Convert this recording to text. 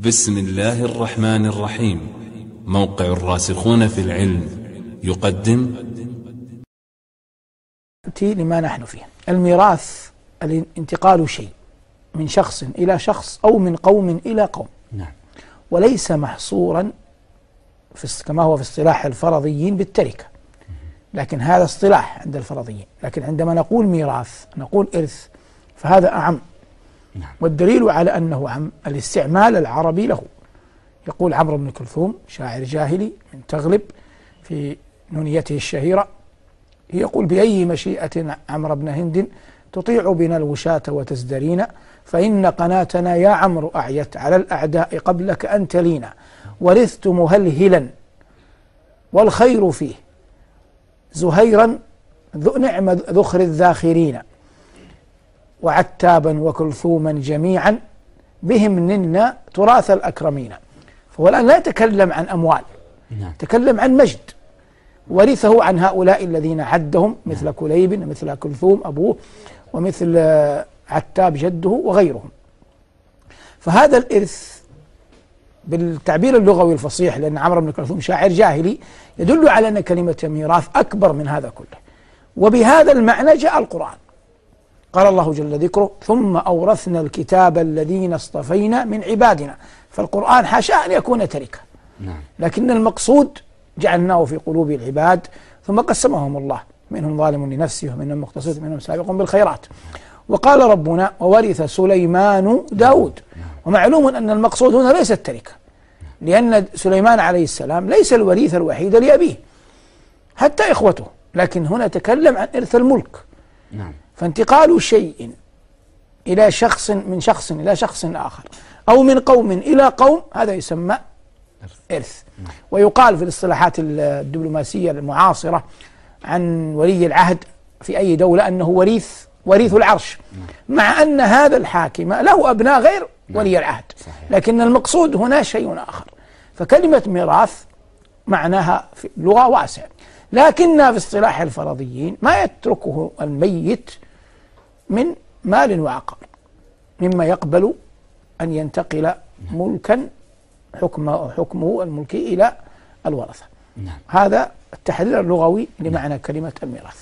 بسم الله الرحمن الرحيم. موقع الراسخون في العلم يقدم لما نحن فيه. الميراث الانتقال شيء من شخص إلى شخص أو من قوم إلى قوم، وليس محصورا كما هو في اصطلاح الفرضيين بالتركة، لكن هذا اصطلاح عند الفرضيين. لكن عندما نقول ميراث نقول إرث، فهذا أعم، والدليل على أنه عم الاستعمال العربي له. يقول عمرو بن كلثوم شاعر جاهلي من تغلب في نونيته الشهيرة، يقول: بأي مشيئة عمرو بن هند تطيع بنا الوشاة وتزدرينا، فإن قناتنا يا عمرو أعيت على الأعداء قبلك أنت لينا، ورثت مهلهلا والخير فيه زهيرا ذو نعم ذخر الذاخرين، وعتابا وكلثوما جميعا بهم نلنا تراث الأكرمين. فهو الآن لا يتكلم عن أموال، يتكلم عن مجد ورثه عن هؤلاء الذين عدهم، مثل كليب، مثل كلثوم أبوه، ومثل عتاب جده وغيرهم. فهذا الإرث بالتعبير اللغوي الفصيح، لأن عمرو بن كلثوم شاعر جاهلي، يدل على أن كلمة ميراث أكبر من هذا كله. وبهذا المعنى جاء القرآن. قال الله جل ذكره: ثم أورثنا الكتاب الذين اصطفينا من عبادنا. فالقرآن حاشا أن يكون تركة، لكن المقصود جعلناه في قلوب العباد، ثم قسمهم الله: منهم ظالم لنفسه ومنهم مقتصد ومنهم سابق بالخيرات. وقال ربنا: وورث سليمان داود. ومعلوم أن المقصود هنا ليس التركة، لأن سليمان عليه السلام ليس الوريث الوحيد لأبيه، حتى إخوته، لكن هنا تكلم عن إرث الملك. فانتقال شيء إلى شخص، من شخص إلى شخص آخر، أو من قوم إلى قوم، هذا يسمى إرث. ويقال في الاصطلاحات الدبلوماسية المعاصرة عن ولي العهد في أي دولة أنه وريث العرش، مع أن هذا الحاكم له أبناء غير ولي العهد، لكن المقصود هنا شيء آخر. فكلمة ميراث معناها في اللغة واسع، لكن في اصطلاح الفرضيين ما يتركه الميت من مال وعقار، مما يقبل أن ينتقل ملكا حكمه الملكي إلى الورثة. هذا التحرير اللغوي لمعنى كلمة الميراث.